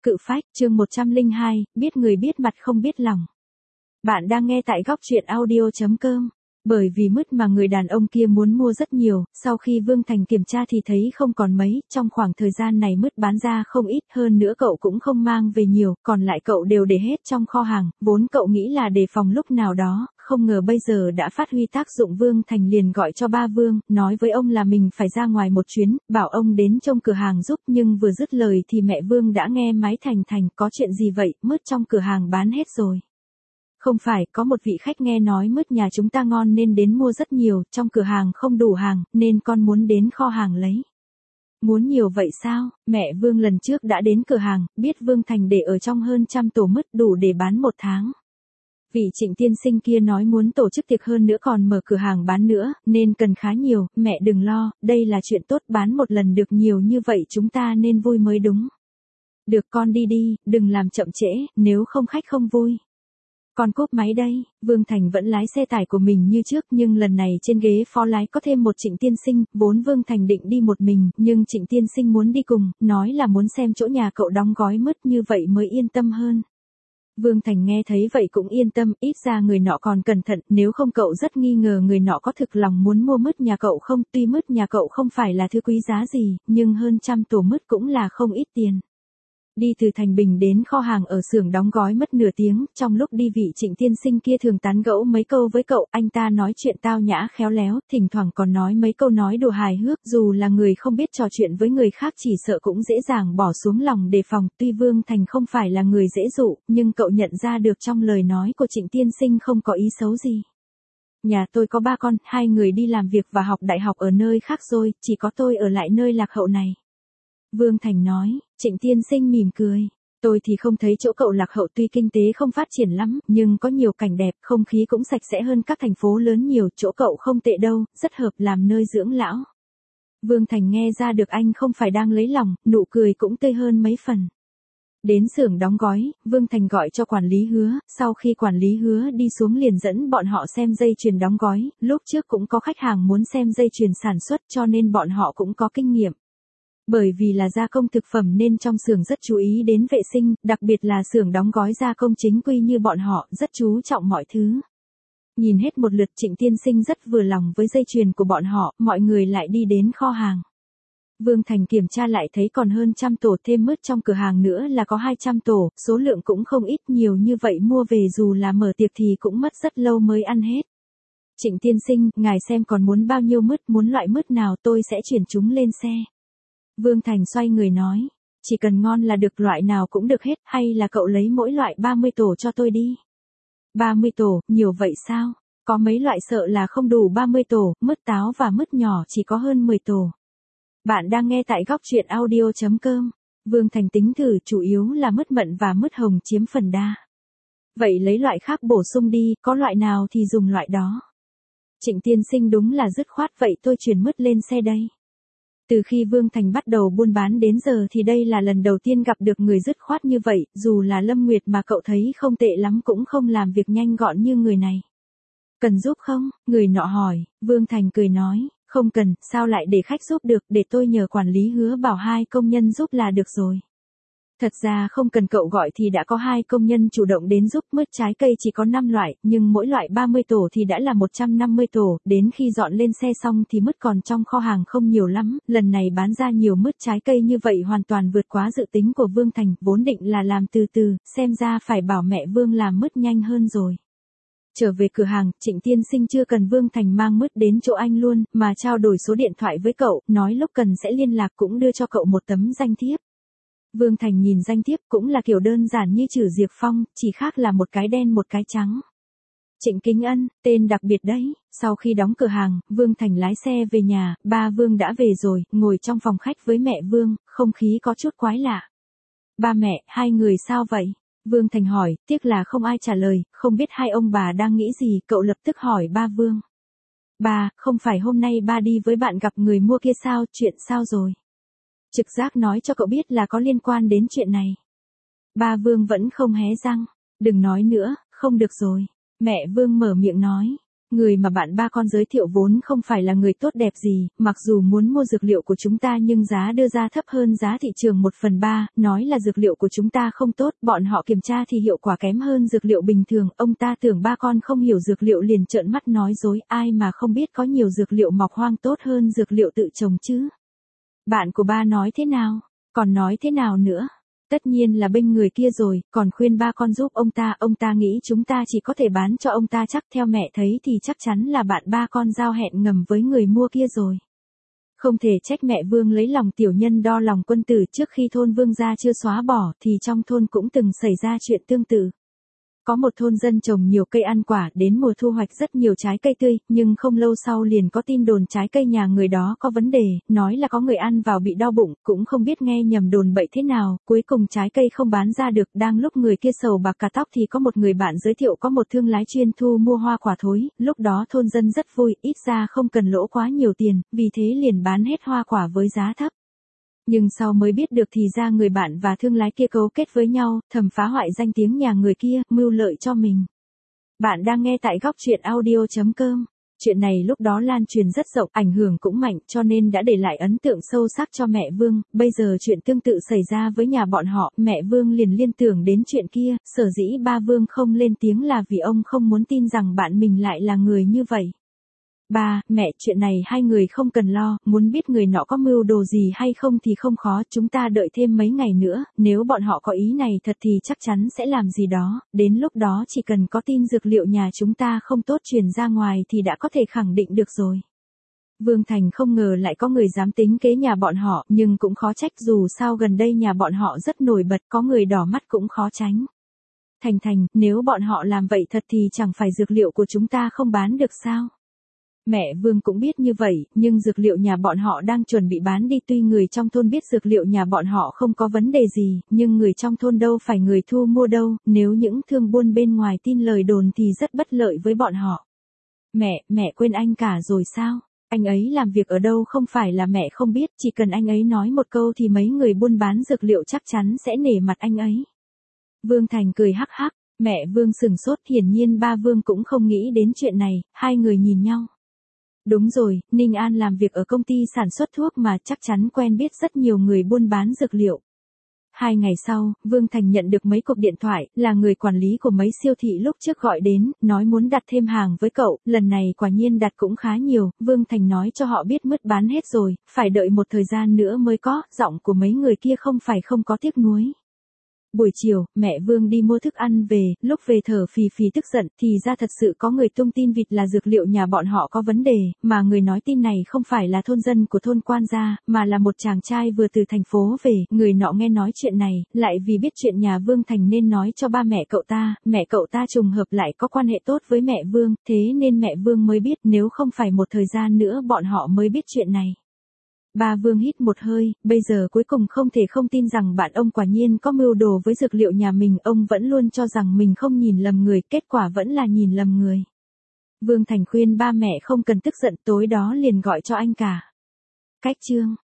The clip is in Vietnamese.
Cự phách, chương 102, biết người biết mặt không biết lòng. Bạn đang nghe tại góc truyện audio.com. Bởi vì mứt mà người đàn ông kia muốn mua rất nhiều, sau khi Vương Thành kiểm tra thì thấy không còn mấy, trong khoảng thời gian này mứt bán ra không ít, hơn nữa cậu cũng không mang về nhiều, còn lại cậu đều để hết trong kho hàng, vốn cậu nghĩ là đề phòng lúc nào đó, không ngờ bây giờ đã phát huy tác dụng. Vương Thành liền gọi cho ba Vương, nói với ông là mình phải ra ngoài một chuyến, bảo ông đến trông cửa hàng giúp, nhưng vừa dứt lời thì mẹ Vương đã nghe máy Thành, có chuyện gì vậy, mứt trong cửa hàng bán hết rồi. Không phải, có một vị khách nghe nói mứt nhà chúng ta ngon nên đến mua rất nhiều, trong cửa hàng không đủ hàng, nên con muốn đến kho hàng lấy. Muốn nhiều vậy sao? Mẹ Vương lần trước đã đến cửa hàng, biết Vương Thành để ở trong hơn 100 tổ mứt đủ để bán một tháng. Vị Trịnh tiên sinh kia nói muốn tổ chức tiệc hơn nữa còn mở cửa hàng bán nữa, nên cần khá nhiều, mẹ đừng lo, đây là chuyện tốt, bán một lần được nhiều như vậy chúng ta nên vui mới đúng. Được, con đi đi, đừng làm chậm trễ, nếu không khách không vui. Con cúp máy đây. Vương Thành vẫn lái xe tải của mình như trước, nhưng lần này trên ghế phó lái có thêm một Trịnh tiên sinh, vốn Vương Thành định đi một mình, nhưng Trịnh tiên sinh muốn đi cùng, nói là muốn xem chỗ nhà cậu đóng gói mứt, như vậy mới yên tâm hơn. Vương Thành nghe thấy vậy cũng yên tâm, ít ra người nọ còn cẩn thận, nếu không cậu rất nghi ngờ người nọ có thực lòng muốn mua mứt nhà cậu không. Tuy mứt nhà cậu không phải là thứ quý giá gì, nhưng hơn 100 tổ mứt cũng là không ít tiền. Đi từ Thành Bình đến kho hàng ở xưởng đóng gói mất nửa tiếng, trong lúc đi vị Trịnh tiên sinh kia thường tán gẫu mấy câu với cậu, anh ta nói chuyện tao nhã khéo léo, thỉnh thoảng còn nói mấy câu nói đùa hài hước, dù là người không biết trò chuyện với người khác chỉ sợ cũng dễ dàng bỏ xuống lòng đề phòng. Tuy Vương Thành không phải là người dễ dụ, nhưng cậu nhận ra được trong lời nói của Trịnh tiên sinh không có ý xấu gì. Nhà tôi có 3 con, 2 người đi làm việc và học đại học ở nơi khác rồi, chỉ có tôi ở lại nơi lạc hậu này. Vương Thành nói. Trịnh tiên sinh mỉm cười. Tôi thì không thấy chỗ cậu lạc hậu, tuy kinh tế không phát triển lắm, nhưng có nhiều cảnh đẹp, không khí cũng sạch sẽ hơn các thành phố lớn nhiều, chỗ cậu không tệ đâu, rất hợp làm nơi dưỡng lão. Vương Thành nghe ra được anh không phải đang lấy lòng, nụ cười cũng tươi hơn mấy phần. Đến xưởng đóng gói, Vương Thành gọi cho quản lý Hứa, sau khi quản lý Hứa đi xuống liền dẫn bọn họ xem dây chuyền đóng gói, lúc trước cũng có khách hàng muốn xem dây chuyền sản xuất cho nên bọn họ cũng có kinh nghiệm. Bởi vì là gia công thực phẩm nên trong xưởng rất chú ý đến vệ sinh, đặc biệt là xưởng đóng gói gia công chính quy như bọn họ, rất chú trọng mọi thứ. Nhìn hết một lượt, Trịnh tiên sinh rất vừa lòng với dây chuyền của bọn họ, mọi người lại đi đến kho hàng. Vương Thành kiểm tra lại thấy còn hơn 100 tổ, thêm mứt trong cửa hàng nữa là có 200 tổ, số lượng cũng không ít, nhiều như vậy mua về dù là mở tiệc thì cũng mất rất lâu mới ăn hết. Trịnh tiên sinh, ngài xem còn muốn bao nhiêu mứt, muốn loại mứt nào tôi sẽ chuyển chúng lên xe. Vương Thành xoay người nói, chỉ cần ngon là được, loại nào cũng được hết, hay là cậu lấy mỗi loại 30 tổ cho tôi đi. 30 tổ, nhiều vậy sao? Có mấy loại sợ là không đủ 30 tổ, mứt táo và mứt nhỏ chỉ có hơn 10 tổ. Bạn đang nghe tại góc truyện audio.com. Vương Thành tính thử, chủ yếu là mứt mận và mứt hồng chiếm phần đa. Vậy lấy loại khác bổ sung đi, có loại nào thì dùng loại đó. Trịnh tiên sinh đúng là dứt khoát, vậy tôi chuyển mứt lên xe đây. Từ khi Vương Thành bắt đầu buôn bán đến giờ thì đây là lần đầu tiên gặp được người dứt khoát như vậy, dù là Lâm Nguyệt mà cậu thấy không tệ lắm cũng không làm việc nhanh gọn như người này. Cần giúp không? Người nọ hỏi. Vương Thành cười nói, không cần, sao lại để khách giúp được, để tôi nhờ quản lý Hứa bảo 2 công nhân giúp là được rồi. Thật ra không cần cậu gọi thì đã có 2 công nhân chủ động đến giúp. Mứt trái cây chỉ có 5 loại, nhưng mỗi loại 30 tổ thì đã là 150 tổ, đến khi dọn lên xe xong thì mứt còn trong kho hàng không nhiều lắm, lần này bán ra nhiều mứt trái cây như vậy hoàn toàn vượt quá dự tính của Vương Thành, vốn định là làm từ từ, xem ra phải bảo mẹ Vương làm mứt nhanh hơn rồi. Trở về cửa hàng, Trịnh tiên sinh chưa cần Vương Thành mang mứt đến chỗ anh luôn, mà trao đổi số điện thoại với cậu, nói lúc cần sẽ liên lạc, cũng đưa cho cậu một tấm danh thiếp. Vương Thành nhìn danh thiếp, cũng là kiểu đơn giản như chữ Diệp Phong, chỉ khác là một cái đen một cái trắng. Trịnh Kính Ân, tên đặc biệt đấy. Sau khi đóng cửa hàng, Vương Thành lái xe về nhà, ba Vương đã về rồi, ngồi trong phòng khách với mẹ Vương, không khí có chút quái lạ. Ba mẹ, 2 người sao vậy? Vương Thành hỏi, tiếc là không ai trả lời, không biết 2 ông bà đang nghĩ gì, cậu lập tức hỏi ba Vương. Ba, không phải hôm nay ba đi với bạn gặp người mua kia sao, chuyện sao rồi? Trực giác nói cho cậu biết là có liên quan đến chuyện này. Ba Vương vẫn không hé răng. Đừng nói nữa, không được rồi. Mẹ Vương mở miệng nói. Người mà bạn ba con giới thiệu vốn không phải là người tốt đẹp gì, mặc dù muốn mua dược liệu của chúng ta nhưng giá đưa ra thấp hơn giá thị trường 1/3, nói là dược liệu của chúng ta không tốt, bọn họ kiểm tra thì hiệu quả kém hơn dược liệu bình thường, ông ta tưởng ba con không hiểu dược liệu liền trợn mắt nói dối, ai mà không biết có nhiều dược liệu mọc hoang tốt hơn dược liệu tự trồng chứ. Bạn của ba nói thế nào? Còn nói thế nào nữa? Tất nhiên là bên người kia rồi, còn khuyên ba con giúp ông ta nghĩ chúng ta chỉ có thể bán cho ông ta, chắc theo mẹ thấy thì chắc chắn là bạn ba con giao hẹn ngầm với người mua kia rồi. Không thể trách mẹ Vương lấy lòng tiểu nhân đo lòng quân tử, trước khi thôn Vương gia chưa xóa bỏ thì trong thôn cũng từng xảy ra chuyện tương tự. Có một thôn dân trồng nhiều cây ăn quả, đến mùa thu hoạch rất nhiều trái cây tươi, nhưng không lâu sau liền có tin đồn trái cây nhà người đó có vấn đề, nói là có người ăn vào bị đau bụng, cũng không biết nghe nhầm đồn bậy thế nào, cuối cùng trái cây không bán ra được, đang lúc người kia sầu bạc cả tóc thì có một người bạn giới thiệu có một thương lái chuyên thu mua hoa quả thối, lúc đó thôn dân rất vui, ít ra không cần lỗ quá nhiều tiền, vì thế liền bán hết hoa quả với giá thấp. Nhưng sau mới biết được thì ra người bạn và thương lái kia cấu kết với nhau, thầm phá hoại danh tiếng nhà người kia, mưu lợi cho mình. Bạn đang nghe tại góc truyện audio.com. Chuyện này lúc đó lan truyền rất rộng, ảnh hưởng cũng mạnh, cho nên đã để lại ấn tượng sâu sắc cho mẹ Vương. Bây giờ chuyện tương tự xảy ra với nhà bọn họ, mẹ Vương liền liên tưởng đến chuyện kia, sở dĩ ba Vương không lên tiếng là vì ông không muốn tin rằng bạn mình lại là người như vậy. Ba, mẹ, chuyện này hai người không cần lo, muốn biết người nọ có mưu đồ gì hay không thì không khó, chúng ta đợi thêm mấy ngày nữa, nếu bọn họ có ý này thật thì chắc chắn sẽ làm gì đó, đến lúc đó chỉ cần có tin dược liệu nhà chúng ta không tốt truyền ra ngoài thì đã có thể khẳng định được rồi. Vương Thành không ngờ lại có người dám tính kế nhà bọn họ, nhưng cũng khó trách, dù sao gần đây nhà bọn họ rất nổi bật, có người đỏ mắt cũng khó tránh. Thành, nếu bọn họ làm vậy thật thì chẳng phải dược liệu của chúng ta không bán được sao? Mẹ Vương cũng biết như vậy, nhưng dược liệu nhà bọn họ đang chuẩn bị bán đi, tuy người trong thôn biết dược liệu nhà bọn họ không có vấn đề gì, nhưng người trong thôn đâu phải người thu mua đâu, nếu những thương buôn bên ngoài tin lời đồn thì rất bất lợi với bọn họ. Mẹ quên anh cả rồi sao? Anh ấy làm việc ở đâu không phải là mẹ không biết, chỉ cần anh ấy nói một câu thì mấy người buôn bán dược liệu chắc chắn sẽ nể mặt anh ấy. Vương Thành cười hắc hắc, mẹ Vương sừng sốt, hiển nhiên ba Vương cũng không nghĩ đến chuyện này, hai người nhìn nhau. Đúng rồi, Ninh An làm việc ở công ty sản xuất thuốc mà, chắc chắn quen biết rất nhiều người buôn bán dược liệu. 2 ngày sau, Vương Thành nhận được mấy cuộc điện thoại, là người quản lý của mấy siêu thị lúc trước gọi đến, nói muốn đặt thêm hàng với cậu, lần này quả nhiên đặt cũng khá nhiều, Vương Thành nói cho họ biết mứt bán hết rồi, phải đợi một thời gian nữa mới có, giọng của mấy người kia không phải không có tiếc nuối. Buổi chiều, mẹ Vương đi mua thức ăn về, lúc về thở phì phì tức giận, thì ra thật sự có người tung tin vịt là dược liệu nhà bọn họ có vấn đề, mà người nói tin này không phải là thôn dân của thôn Quan gia, mà là một chàng trai vừa từ thành phố về, người nọ nghe nói chuyện này, lại vì biết chuyện nhà Vương Thành nên nói cho ba mẹ cậu ta trùng hợp lại có quan hệ tốt với mẹ Vương, thế nên mẹ Vương mới biết, nếu không phải một thời gian nữa bọn họ mới biết chuyện này. Ba Vương hít một hơi, bây giờ cuối cùng không thể không tin rằng bạn ông quả nhiên có mưu đồ với dược liệu nhà mình, ông vẫn luôn cho rằng mình không nhìn lầm người, kết quả vẫn là nhìn lầm người. Vương Thành khuyên ba mẹ không cần tức giận, tối đó liền gọi cho anh cả. Cách chương